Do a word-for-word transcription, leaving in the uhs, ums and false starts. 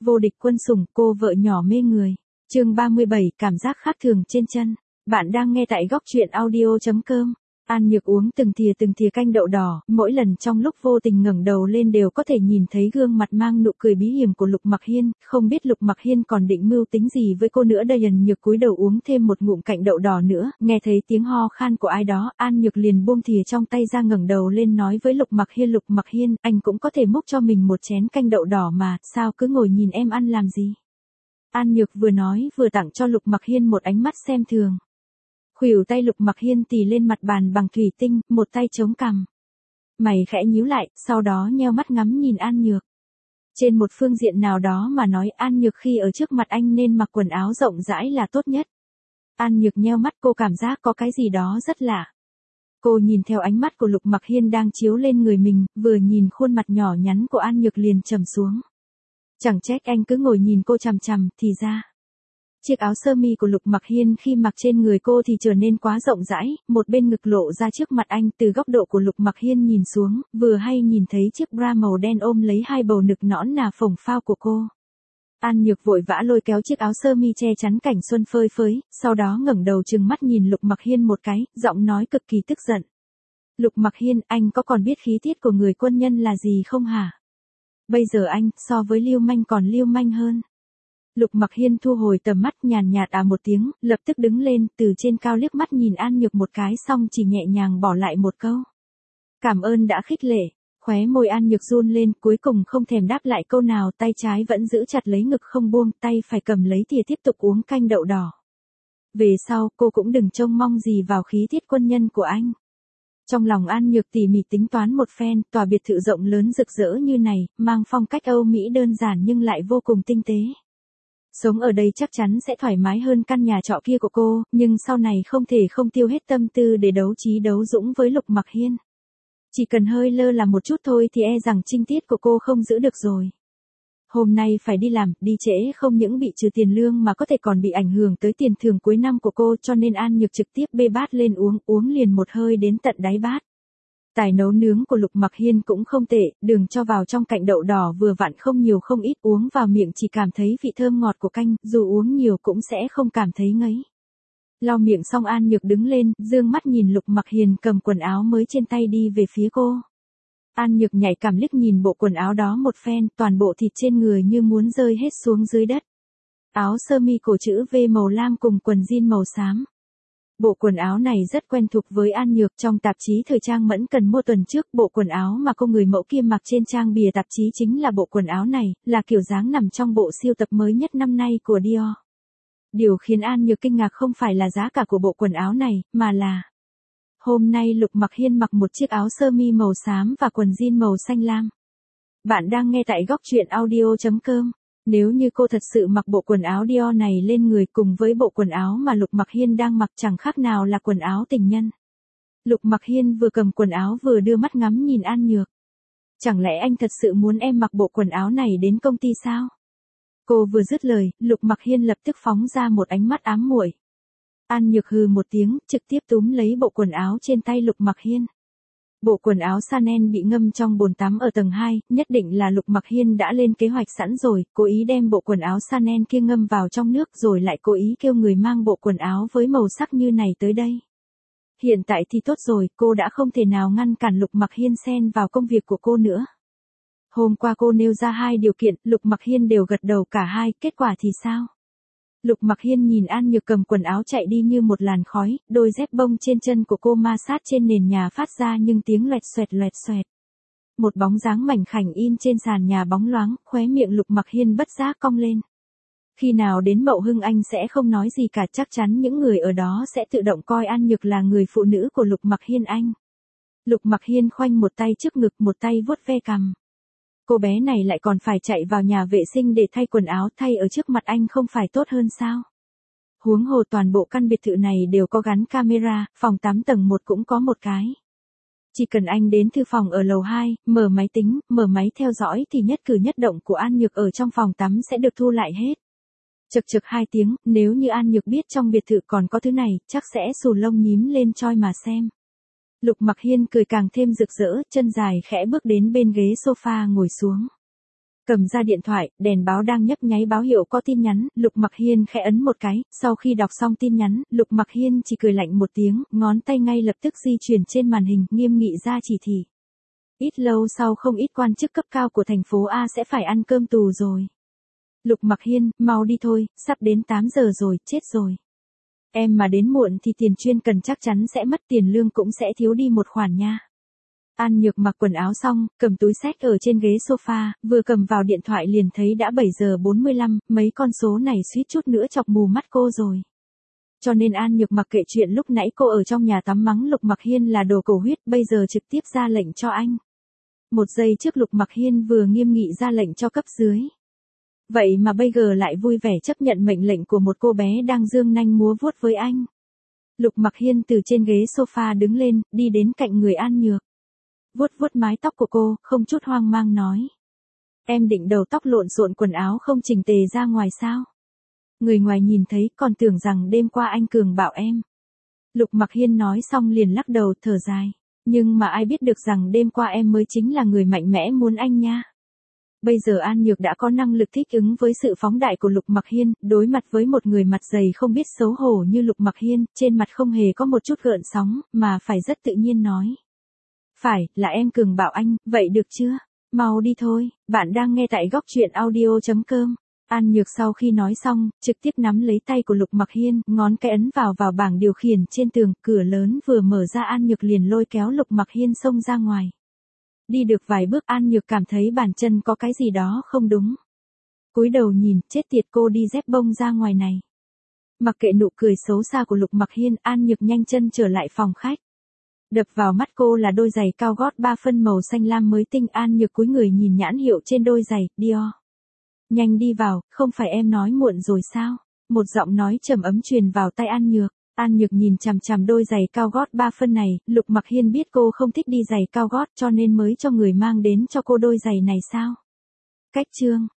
Vô địch quân sủng, cô vợ nhỏ mê người. Chương ba mươi bảy, cảm giác khác thường trên chân. Bạn đang nghe tại góc truyện audio chấm com. An Nhược uống từng thìa từng thìa canh đậu đỏ, mỗi lần trong lúc vô tình ngẩng đầu lên đều có thể nhìn thấy gương mặt mang nụ cười bí hiểm của Lục Mặc Hiên, không biết Lục Mặc Hiên còn định mưu tính gì với cô nữa đây. An Nhược cúi đầu uống thêm một ngụm canh đậu đỏ nữa, nghe thấy tiếng ho khan của ai đó, An Nhược liền buông thìa trong tay ra ngẩng đầu lên nói với Lục Mặc Hiên, Lục Mặc Hiên, anh cũng có thể múc cho mình một chén canh đậu đỏ mà, sao cứ ngồi nhìn em ăn làm gì? An Nhược vừa nói vừa tặng cho Lục Mặc Hiên một ánh mắt xem thường. Khuỷu tay Lục Mặc Hiên tì lên mặt bàn bằng thủy tinh, một tay chống cằm. Mày khẽ nhíu lại, sau đó nheo mắt ngắm nhìn An Nhược. Trên một phương diện nào đó mà nói, An Nhược khi ở trước mặt anh nên mặc quần áo rộng rãi là tốt nhất. An Nhược nheo mắt, cô cảm giác có cái gì đó rất lạ. Cô nhìn theo ánh mắt của Lục Mặc Hiên đang chiếu lên người mình, vừa nhìn khuôn mặt nhỏ nhắn của An Nhược liền trầm xuống. Chẳng trách anh cứ ngồi nhìn cô chằm chằm, thì ra. Chiếc áo sơ mi của Lục Mặc Hiên khi mặc trên người cô thì trở nên quá rộng rãi, một bên ngực lộ ra trước mặt anh. Từ góc độ của Lục Mặc Hiên nhìn xuống, vừa hay nhìn thấy chiếc bra màu đen ôm lấy hai bầu ngực nõn nà phồng phao của cô. An Nhược vội vã lôi kéo chiếc áo sơ mi che chắn cảnh xuân phơi phới, sau đó ngẩng đầu trừng mắt nhìn Lục Mặc Hiên một cái, giọng nói cực kỳ tức giận. Lục Mặc Hiên, anh có còn biết khí tiết của người quân nhân là gì không hả? Bây giờ anh, so với lưu manh còn lưu manh hơn. Lục Mặc Hiên thu hồi tầm mắt, nhàn nhạt à một tiếng, lập tức đứng lên, từ trên cao liếc mắt nhìn An Nhược một cái xong chỉ nhẹ nhàng bỏ lại một câu. Cảm ơn đã khích lệ. Khóe môi An Nhược run lên, cuối cùng không thèm đáp lại câu nào, tay trái vẫn giữ chặt lấy ngực không buông, tay phải cầm lấy thìa tiếp tục uống canh đậu đỏ. Về sau, cô cũng đừng trông mong gì vào khí tiết quân nhân của anh. Trong lòng An Nhược tỉ mỉ tính toán một phen, tòa biệt thự rộng lớn rực rỡ như này, mang phong cách Âu Mỹ đơn giản nhưng lại vô cùng tinh tế. Sống ở đây chắc chắn sẽ thoải mái hơn căn nhà trọ kia của cô, nhưng sau này không thể không tiêu hết tâm tư để đấu trí đấu dũng với Lục Mặc Hiên. Chỉ cần hơi lơ là một chút thôi thì e rằng trinh tiết của cô không giữ được rồi. Hôm nay phải đi làm, đi trễ không những bị trừ tiền lương mà có thể còn bị ảnh hưởng tới tiền thưởng cuối năm của cô, cho nên An Nhược trực tiếp bê bát lên uống, uống liền một hơi đến tận đáy bát. Tài nấu nướng của Lục Mặc Hiên cũng không tệ, đường cho vào trong cạnh đậu đỏ vừa vặn không nhiều không ít, uống vào miệng chỉ cảm thấy vị thơm ngọt của canh, dù uống nhiều cũng sẽ không cảm thấy ngấy. Lau miệng xong An Nhược đứng lên, dương mắt nhìn Lục Mặc Hiên cầm quần áo mới trên tay đi về phía cô. An Nhược nhạy cảm liếc nhìn bộ quần áo đó một phen, toàn bộ thịt trên người như muốn rơi hết xuống dưới đất. Áo sơ mi cổ chữ V màu lam cùng quần jean màu xám. Bộ quần áo này rất quen thuộc với An Nhược, trong tạp chí thời trang Mẫn Cần mua tuần trước, bộ quần áo mà cô người mẫu kia mặc trên trang bìa tạp chí chính là bộ quần áo này, là kiểu dáng nằm trong bộ siêu tập mới nhất năm nay của Dior. Điều khiến An Nhược kinh ngạc không phải là giá cả của bộ quần áo này, mà là hôm nay Lục Mặc Hiên mặc một chiếc áo sơ mi màu xám và quần jean màu xanh lam. Bạn đang nghe tại góc truyện audio chấm com. Nếu như cô thật sự mặc bộ quần áo Dior này lên người cùng với bộ quần áo mà Lục Mặc Hiên đang mặc chẳng khác nào là quần áo tình nhân. Lục Mặc Hiên vừa cầm quần áo vừa đưa mắt ngắm nhìn An Nhược. Chẳng lẽ anh thật sự muốn em mặc bộ quần áo này đến công ty sao? Cô vừa dứt lời, Lục Mặc Hiên lập tức phóng ra một ánh mắt ám muội. An Nhược hừ một tiếng, trực tiếp túm lấy bộ quần áo trên tay Lục Mặc Hiên. Bộ quần áo Chanel bị ngâm trong bồn tắm ở tầng hai, nhất định là Lục Mặc Hiên đã lên kế hoạch sẵn rồi, cố ý đem bộ quần áo Chanel kia ngâm vào trong nước rồi lại cố ý kêu người mang bộ quần áo với màu sắc như này tới đây. Hiện tại thì tốt rồi, cô đã không thể nào ngăn cản Lục Mặc Hiên xen vào công việc của cô nữa. Hôm qua cô nêu ra hai điều kiện, Lục Mặc Hiên đều gật đầu cả hai, kết quả thì sao? Lục Mặc Hiên nhìn An Nhược cầm quần áo chạy đi như một làn khói, đôi dép bông trên chân của cô ma sát trên nền nhà phát ra những tiếng loẹt xoẹt loẹt xoẹt. Một bóng dáng mảnh khảnh in trên sàn nhà bóng loáng, khóe miệng Lục Mặc Hiên bất giác cong lên. Khi nào đến Mậu Hưng anh sẽ không nói gì cả, chắc chắn những người ở đó sẽ tự động coi An Nhược là người phụ nữ của Lục Mặc Hiên anh. Lục Mặc Hiên khoanh một tay trước ngực, một tay vuốt ve cằm. Cô bé này lại còn phải chạy vào nhà vệ sinh để thay quần áo, thay ở trước mặt anh không phải tốt hơn sao? Huống hồ toàn bộ căn biệt thự này đều có gắn camera, phòng tắm tầng một cũng có một cái. Chỉ cần anh đến thư phòng ở lầu hai, mở máy tính, mở máy theo dõi thì nhất cử nhất động của An Nhược ở trong phòng tắm sẽ được thu lại hết. Chực chực hai tiếng, nếu như An Nhược biết trong biệt thự còn có thứ này, chắc sẽ xù lông nhím lên choi mà xem. Lục Mặc Hiên cười càng thêm rực rỡ, chân dài khẽ bước đến bên ghế sofa ngồi xuống. Cầm ra điện thoại, đèn báo đang nhấp nháy báo hiệu có tin nhắn, Lục Mặc Hiên khẽ ấn một cái, sau khi đọc xong tin nhắn, Lục Mặc Hiên chỉ cười lạnh một tiếng, ngón tay ngay lập tức di chuyển trên màn hình, nghiêm nghị ra chỉ thị. Ít lâu sau không ít quan chức cấp cao của thành phố A sẽ phải ăn cơm tù rồi. Lục Mặc Hiên, mau đi thôi, sắp đến tám giờ rồi, chết rồi. Em mà đến muộn thì tiền chuyên cần chắc chắn sẽ mất, tiền lương cũng sẽ thiếu đi một khoản nha. An Nhược mặc quần áo xong, cầm túi xách ở trên ghế sofa, vừa cầm vào điện thoại liền thấy đã bảy giờ bốn mươi lăm, mấy con số này suýt chút nữa chọc mù mắt cô rồi. Cho nên An Nhược mặc kệ chuyện lúc nãy cô ở trong nhà tắm mắng Lục Mặc Hiên là đồ cầu huyết, bây giờ trực tiếp ra lệnh cho anh. Một giây trước Lục Mặc Hiên vừa nghiêm nghị ra lệnh cho cấp dưới. Vậy mà bây giờ lại vui vẻ chấp nhận mệnh lệnh của một cô bé đang dương nanh múa vuốt với anh. Lục Mặc Hiên từ trên ghế sofa đứng lên, đi đến cạnh người An Nhược. Vuốt vuốt mái tóc của cô, không chút hoang mang nói. Em định đầu tóc lộn xộn quần áo không chỉnh tề ra ngoài sao? Người ngoài nhìn thấy còn tưởng rằng đêm qua anh cường bạo em. Lục Mặc Hiên nói xong liền lắc đầu thở dài. Nhưng mà ai biết được rằng đêm qua em mới chính là người mạnh mẽ muốn anh nha. Bây giờ An Nhược đã có năng lực thích ứng với sự phóng đại của Lục Mặc Hiên, đối mặt với một người mặt dày không biết xấu hổ như Lục Mặc Hiên, trên mặt không hề có một chút gợn sóng, mà phải rất tự nhiên nói. Phải, là em cường bạo anh, vậy được chưa? Mau đi thôi, bạn đang nghe tại góc truyện audio chấm com. An Nhược sau khi nói xong, trực tiếp nắm lấy tay của Lục Mặc Hiên, ngón cái ấn vào vào bảng điều khiển trên tường, cửa lớn vừa mở ra An Nhược liền lôi kéo Lục Mặc Hiên xông ra ngoài. Đi được vài bước An Nhược cảm thấy bàn chân có cái gì đó không đúng. Cúi đầu nhìn, chết tiệt cô đi dép bông ra ngoài này. Mặc kệ nụ cười xấu xa của Lục Mặc Hiên, An Nhược nhanh chân trở lại phòng khách. Đập vào mắt cô là đôi giày cao gót ba phân màu xanh lam mới tinh. An Nhược cúi người nhìn nhãn hiệu trên đôi giày, Dior. Nhanh đi vào, không phải em nói muộn rồi sao? Một giọng nói trầm ấm truyền vào tai An Nhược. An Nhược nhìn chằm chằm đôi giày cao gót ba phân này, Lục Mặc Hiên biết cô không thích đi giày cao gót cho nên mới cho người mang đến cho cô đôi giày này sao? Cách chương